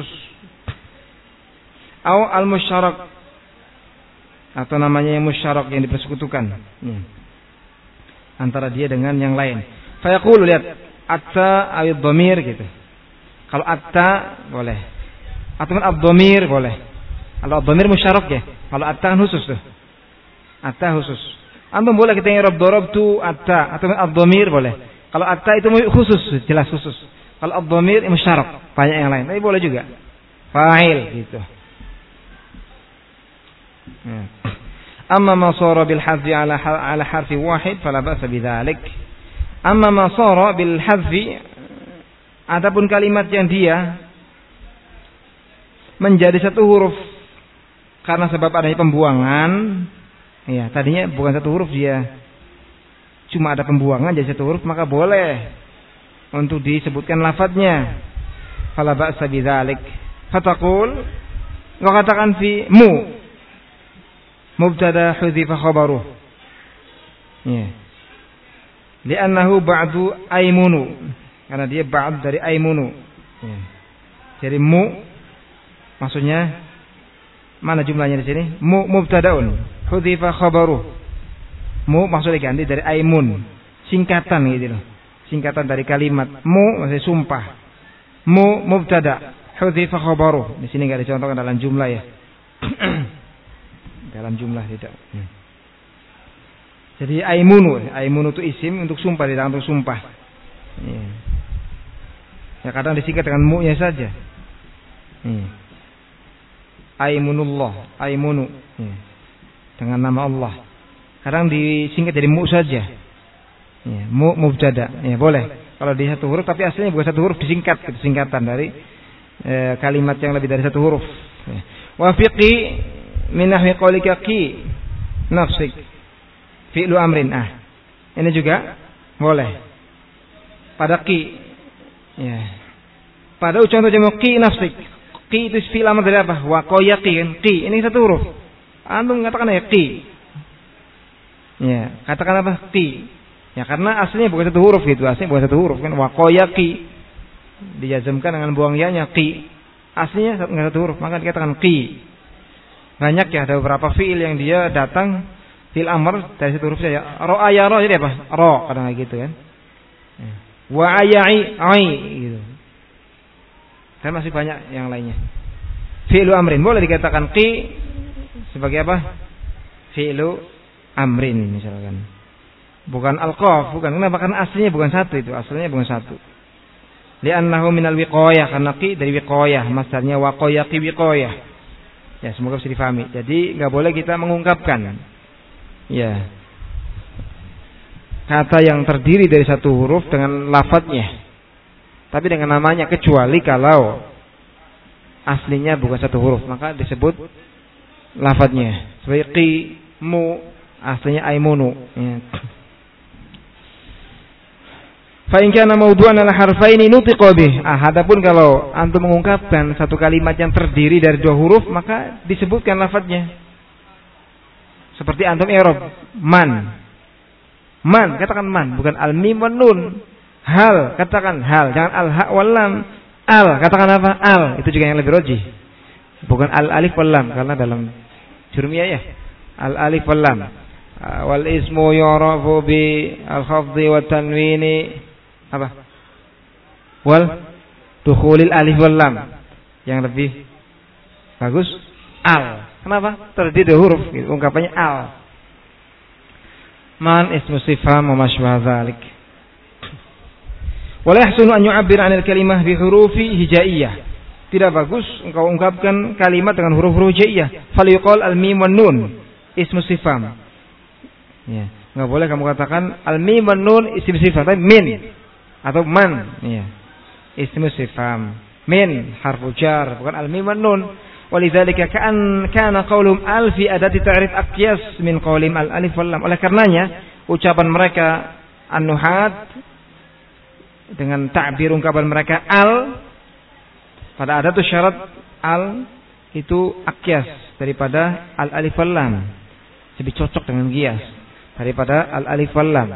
Speaker 1: Aw al-mushtarak, atau namanya yang musyarak yang dipersekutukan. Ya. Antara dia dengan yang lain. Fa yaqulu, lihat, atta awid dhamir gitu. Kalau atta boleh. Atau ad-dhamir boleh. Kalau ad-dhamir musyarak ya. Kalau atta kan khusus tuh. Atta khusus. Antum boleh kita i'rab darabtu atta atau ad-dhamir boleh. Kalau atta itu khusus, jelas khusus. Kalau ad-dhamir musyarak, banyak yang lain. Tapi boleh juga. Fa'il gitu. Ya. Amma ma sara bil hadfi ala ala harfi wahid fala ba'sa bidzalik. Amma ma sara bil hadfi, adapun kalimat yang dia menjadi satu huruf karena sebab adanya pembuangan, ya, tadinya bukan satu huruf, dia cuma ada pembuangan jadi satu huruf, maka boleh untuk disebutkan lafadznya. Fala ba'sa bidzalik. Fataqul, wa katakan fi mu mubtada hudhifa khabaruh. Ya. Li'annahu ba'du aymunu. Karena dia ba'd dari aymunu. Ya. Jadi mu maksudnya mana jumlahnya di sini? Mu mubtadaun hudhifa khabaruh. Mu maksudnya ganti dari aymun. Singkatan gitu loh. Singkatan dari kalimat mu maksudnya sumpah. Mu mubtada hudhifa khabaruh. Di sini enggak dicontohkan dalam jumlah ya. Dalam jumlah tidak. Hmm. Jadi aimunu, aimunu itu isim untuk sumpah, tidak untuk sumpah. Ya, ya kadang disingkat dengan mu-nya saja. Hmm. Aimunullah, aimunu, ya, dengan nama Allah. Kadang disingkat dari mu saja. Ya, mu mubtada, ya boleh. Kalau di satu huruf, tapi aslinya bukan satu huruf, disingkat, singkatan dari eh, kalimat yang lebih dari satu huruf. Ya. Wa fiqi min nahwi qaulika qi nafsik fi'lu amrin. Ah, ini juga boleh pada qi, ya, pada contoh jamak qi nafsik. Qi itu fi'il amr dari apa? Wa qayaqin. Qi ini satu huruf, antum katakan ya qi, ya, katakan apa? Qi, ya, karena aslinya bukan satu huruf gitu, aslinya bukan satu huruf kan. Wa qayaqi dijazmkan dengan buang ya-nya, qi aslinya enggak satu huruf, maka dikatakan qi. Banyak ya, ada beberapa fiil yang dia datang fiil amr dari satu huruf saja. Ra'a yara jadi apa? Ra, kadang kayak gitu kan. Wa aya'i ai gitu. Dan masih banyak yang lainnya. Fi'lu amrin boleh dikatakan qi sebagai apa? Fi'lu amrin misalkan. Bukan al-qaf, bukan. Kenapa? Karena aslinya bukan satu itu, aslinya bukan satu. Li'annahu minal wiqayah, karena qi dari wiqayah, masdarnya waqayaqi wiqayah. Ya, semoga bisa difahami. Jadi nggak boleh kita mengungkapkan, ya, kata yang terdiri dari satu huruf dengan lafadznya, tapi dengan namanya, kecuali kalau aslinya bukan satu huruf, maka disebut lafadznya. Seperti qi, mu, aslinya aimunu. Ya. Fa in kana mawdu'an al harfaini nutiqa bih. Ah, adapun kalau antum mengungkapkan satu kalimat yang terdiri dari dua huruf, maka disebutkan lafadznya. Seperti antum i'rab man. Man, katakan man, bukan al mim wan nun. Hal, katakan hal, jangan al ha wal lam. Al, katakan apa? Al, itu juga yang lebih rajih. Bukan al alif wal lam, karena dalam jurumiyah ya. Al alif wal lam. Wal ismu yu'rafu bi al khafdi wat tanwini apa? Wal dukhulil alif wal lam. Yang lebih bagus al. Kenapa? Terdiri dari huruf, gitu. Ungkapannya al. Man ismu sifham wa masybaha dzalik. Wala yahsunu an yu'abbir 'anil kalimah bi hurufi hijaiyah. Tidak bagus engkau ungkapkan kalimat dengan huruf-huruf hijaiyah. Fal yuqal al mim wan nun ismu sifham. Ya, enggak boleh kamu katakan al mim wan nun ismu sifham, tapi min atau man, ya. Ismu sifham. Min harfu jar, bukan al mim wan nun. Walidzalika ka'an kana qaulum al fi adati ta'rif aqyas min qaulim al alif wal lam. Oleh karenanya ucapan mereka an-nuhat dengan takbir ungkapan mereka al pada adatu syarat al itu akyas daripada al-alif wal lam. Lebih cocok dengan qiyas daripada al-alif wal lam.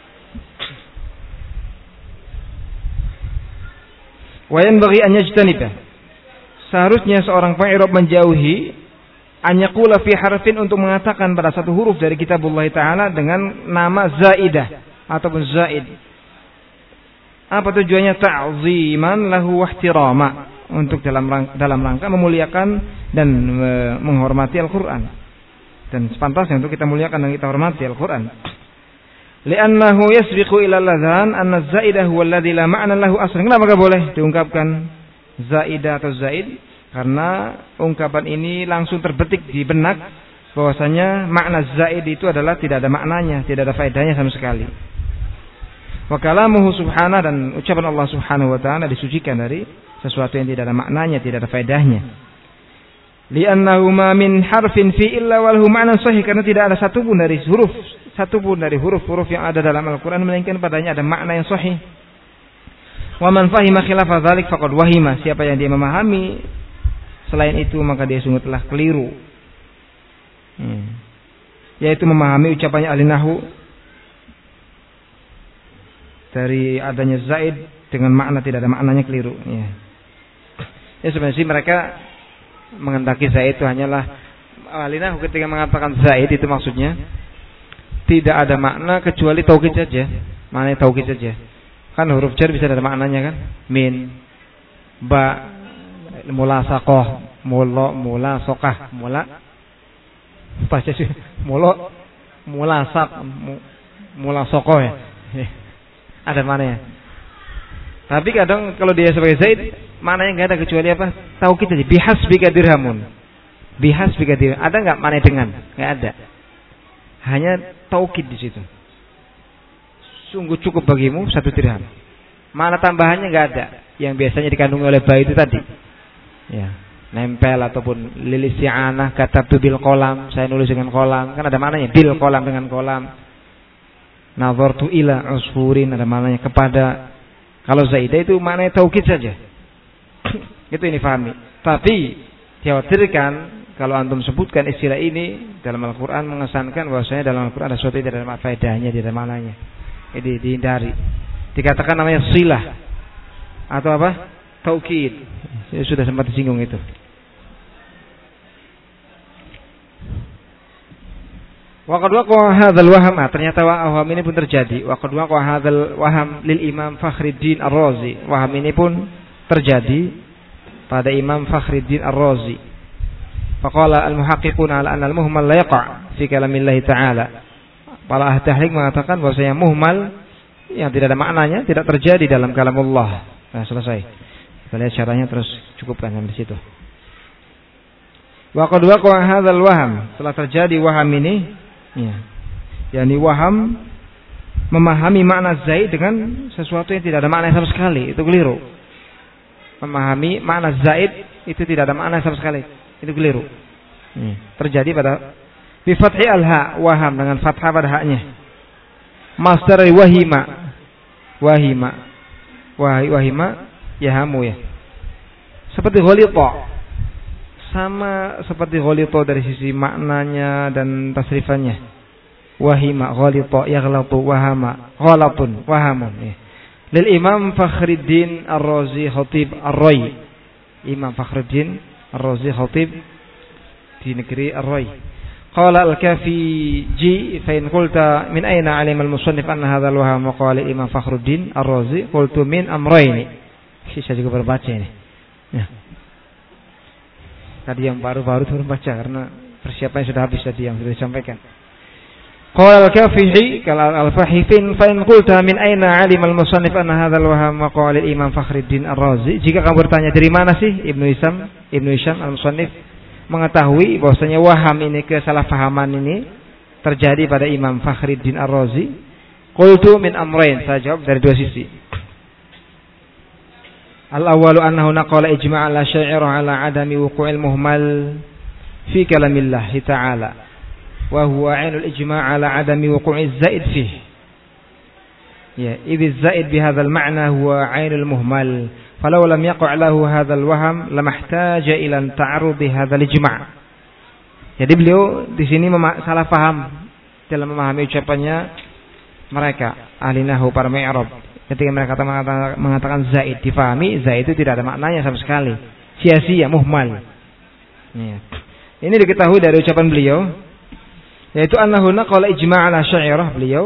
Speaker 1: Wa yanbaghi an yajtanibah. Seharusnya seorang pengi'rab menjauhi an yaqula fi harfin untuk mengatakan pada satu huruf dari kitabullah taala dengan nama zaidah ataupun zaid. Apa tujuannya? Ta'ziman lahu wa ihtirama, untuk dalam rangka, dalam rangka memuliakan dan e, menghormati Al-Qur'an. Dan sepantasnya untuk kita muliakan dan kita hormati Al-Qur'an. Li'annahu yasbiqu ila al-adhan anna az-zaidah huwa alladhi la ma'na lahu aslan. Kenapa enggak boleh diungkapkan zaidah atau zaid? Karena ungkapan ini langsung terbetik di benak bahwasanya makna zaid itu adalah tidak ada maknanya, tidak ada faedahnya sama sekali. Wa kalamuhu subhanahu, dan ucapan Allah Subhanahu wa taala disucikan dari sesuatu yang tidak ada maknanya, tidak ada faedahnya. Li'annahu ma min harfin fi illa wa lahu ma'nan sahih, karena tidak ada satupun dari huruf, satupun dari huruf-huruf yang ada dalam Al-Qur'an melainkan padanya ada makna yang sahih. Wa man fahima khilafa dzalik faqad wahima, siapa yang dia memahami selain itu maka dia sungguh telah keliru. Hmm. Yaitu memahami ucapannya ahli nahwu dari adanya zaid dengan makna tidak ada maknanya, keliru. Ya, ya sebenarnya sih mereka mengendaki zaid itu hanyalah ahli nahwu ketika mengatakan zaid itu maksudnya tidak ada makna kecuali taukid saja. Maknanya taukid saja. Kan huruf jar bisa ada maknanya kan? Min, ba, mulasaqah, mula, mulasaqah, mula. Baca sih. Mula, mulasaq, mulasaqah ya. Ada maknanya. Tapi kadang kalau dia sebagai zaid, maknanya enggak ada kecuali apa? Taukid saja. Bihasbika dirhamun. Bihasbika dirham. Ada enggak makna dengan? Enggak ada. Hanya taukid di situ. Sungguh cukup bagimu satu dirham. Makna tambahannya enggak ada. Yang biasanya dikandungi oleh ba itu tadi. Ya, nempel ataupun lil isti'anah, katabtu bil qalam, saya nulis dengan kolam. Kan ada maknanya bil qalam, dengan kolam. Nazartu ila usfurin, ada maknanya kepada. Kalau zaidah itu maknanya taukid saja. Itu ini pahami. Tapi dikhawatirkan kalau antum sebutkan istilah ini dalam Al-Qur'an mengesankan bahwasanya dalam Al-Qur'an ada sesuatu yang tidak ada faedahnya, tidak ada maknanya. Jadi dihindari. Dikatakan namanya silah atau apa? Taukid. Saya sudah sempat disinggung itu. Wa qad waqa'a hadzal waham, ternyata waham ini pun terjadi. Wa qad waqa'a hadzal waham lil Imam Fakhruddin Ar-Razi. Waham ini pun terjadi pada Imam Fakhruddin Ar-Razi. Faqala al-muhaqqiquna ala anna al-muhmal la yaqa' fi kalamillah ta'ala. Para ahli tahqiq mengatakan bahwasanya muhmal yang tidak ada maknanya tidak terjadi dalam kalam Allah. Nah, selesai. Kita lihat caranya terus cukupkan sampai situ. Wa qad waqa'a hadzal waham, telah terjadi waham ini. Ya. Yani waham memahami makna zaid dengan sesuatu yang tidak ada makna sama sekali, itu keliru. Memahami makna zaid itu tidak ada makna sama sekali, itu keliru. Ya. Terjadi pada bi fathi al-ha, waham dengan fathah pada haknya. Masdar wahima. Wahima. Wahi wahima yahamu ya. Seperti ghalita. Sama seperti ghalita dari sisi maknanya dan tasrifannya. Wahima, ghalita, yaghlatu, wahama, ghalatun, wahamun. Ya. Lil Imam Fakhruddin Ar-Razi Khatib Ar-Rai. Imam Fakhruddin Ar-Razi Khatib di negeri Ar-Rai. Qala al-Kafiji fa in qulta min ayna 'alima al-musannif anna hadha al-waham wa qala Imam Fakhruddin Ar-Razi qultu min amrayn. Saya juga berbaca ini. Ya. Tadi yang baru-baru turun baca karena persiapannya sudah habis tadi yang sudah disampaikan. Qala al-Kafihi kala al-Fahifin fa in qulta min aina 'alima al-musannif anna hadzal waham wa qala al-Imam Fakhruddin Ar-Razi. Jika kamu bertanya dari mana sih Ibnu Hisam, Ibnu Hisam al-Musannif mengetahui bahwasanya waham ini, kesalahpahaman ini terjadi pada Imam Fakhruddin Ar-Razi? Qultu min amrayn, saya jawab dari dua sisi. Al-awwalu annahu naqala ijma' al-asy'ari 'ala 'adami wuqu'il muhmal fi kalamillah ta'ala wa huwa 'ainul ijma' 'ala 'adami wuqu'iz zaid fihi. Ya, idz zaid bi hadzal ma'na huwa 'ainul muhmal. Falau lam yaqa' lahu hadzal waham lamahtaja ila ta'arrud hadzal ijma'. Jadi beliau di sini salah paham dalam memahami ucapannya mereka ahli nahwu para mi'rab. Ketika mereka mengatakan, mengatakan zaid, difahami zaid itu tidak ada maknanya sama sekali, sia-sia, muhmal. Ya. Ini diketahui dari ucapan beliau, yaitu annahu naqala ijma' ala syairah beliau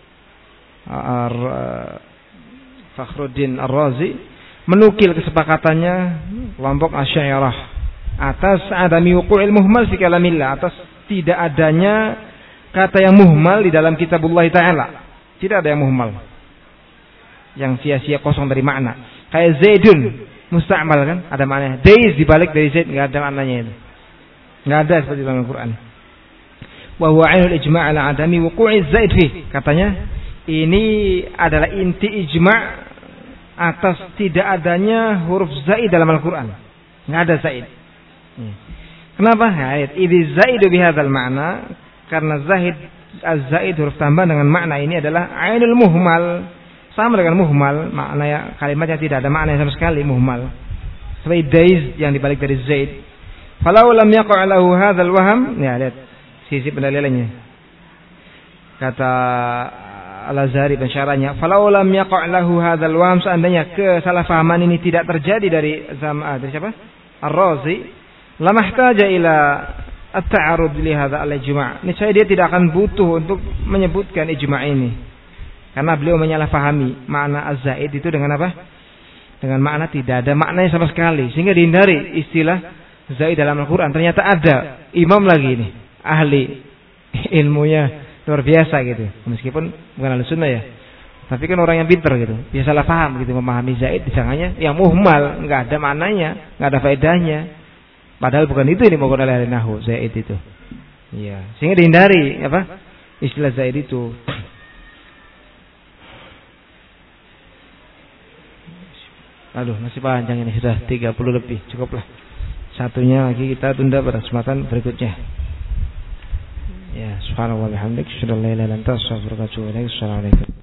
Speaker 1: Fakhruddin Ar-Razi menukil kesepakatannya kelompok Asy'ariyah atas adami wuqu'il muhmal fi kalamillah, atas tidak adanya kata yang muhmal di dalam kitabullah ta'ala. Tidak ada yang muhmal, yang sia-sia kosong dari makna. Kayak Zaidun musta'mal kan, ada maknanya. Daiz dibalik dari Zaid, enggak ada maknanya itu. Enggak ada seperti dalam Al-Qur'an. Wa huwa 'ainul ijma' ala adami wuqu'iz zaid fi. Katanya ini adalah inti ijma' atas tidak adanya huruf zaid dalam Al-Qur'an. Enggak ada zaid. Kenapa? Ayat idz zaidu bihadzal ma'na, karena zaid az-zaid huruf tambahan dengan makna ini adalah 'ainul muhmal. Sama dengan muhmal, maknanya kalimatnya tidak ada makna sama sekali, muhmal. Seperti daiz yang dibalik dari zaid. Falau lam yaqa' lahu hadzal waham, ya lihat sisi pendalilannya. Kata Al-Azhari pensyarahnya, falau lam yaqa' lahu hadzal waham, seandainya kesalahpahaman ini tidak terjadi dari zaman dari siapa? Ar-Razi, lamahtaja ila at-ta'arud li hadza al-ijma'. Niscaya dia tidak akan butuh untuk menyebutkan ijma' ini. Karena beliau menyalahpahami makna az-zaid itu dengan apa? Dengan makna tidak ada maknanya sama sekali, sehingga dihindari istilah zaid dalam Al-Qur'an. Ternyata ada imam lagi ini, ahli ilmunya luar biasa gitu. Meskipun bukan ahli sunnah ya, tapi kan orang yang pintar gitu, dia salah paham gitu memahami zaid disangkanya yang muhmal, enggak ada maknanya, enggak ada faedahnya. Padahal bukan itu yang dimaksud oleh ahli nahwu, zaid itu. Iya, sehingga dihindari apa? Istilah zaid itu. Aduh, masih panjang ini, sudah tiga puluh lebih, cukuplah. Satunya lagi kita tunda pada kesempatan berikutnya. Ya, subhanallah wa bihamdihi, asyhadu an la ilaha illa anta, astaghfiruka wa atubu ilaik. Assalamualaikum.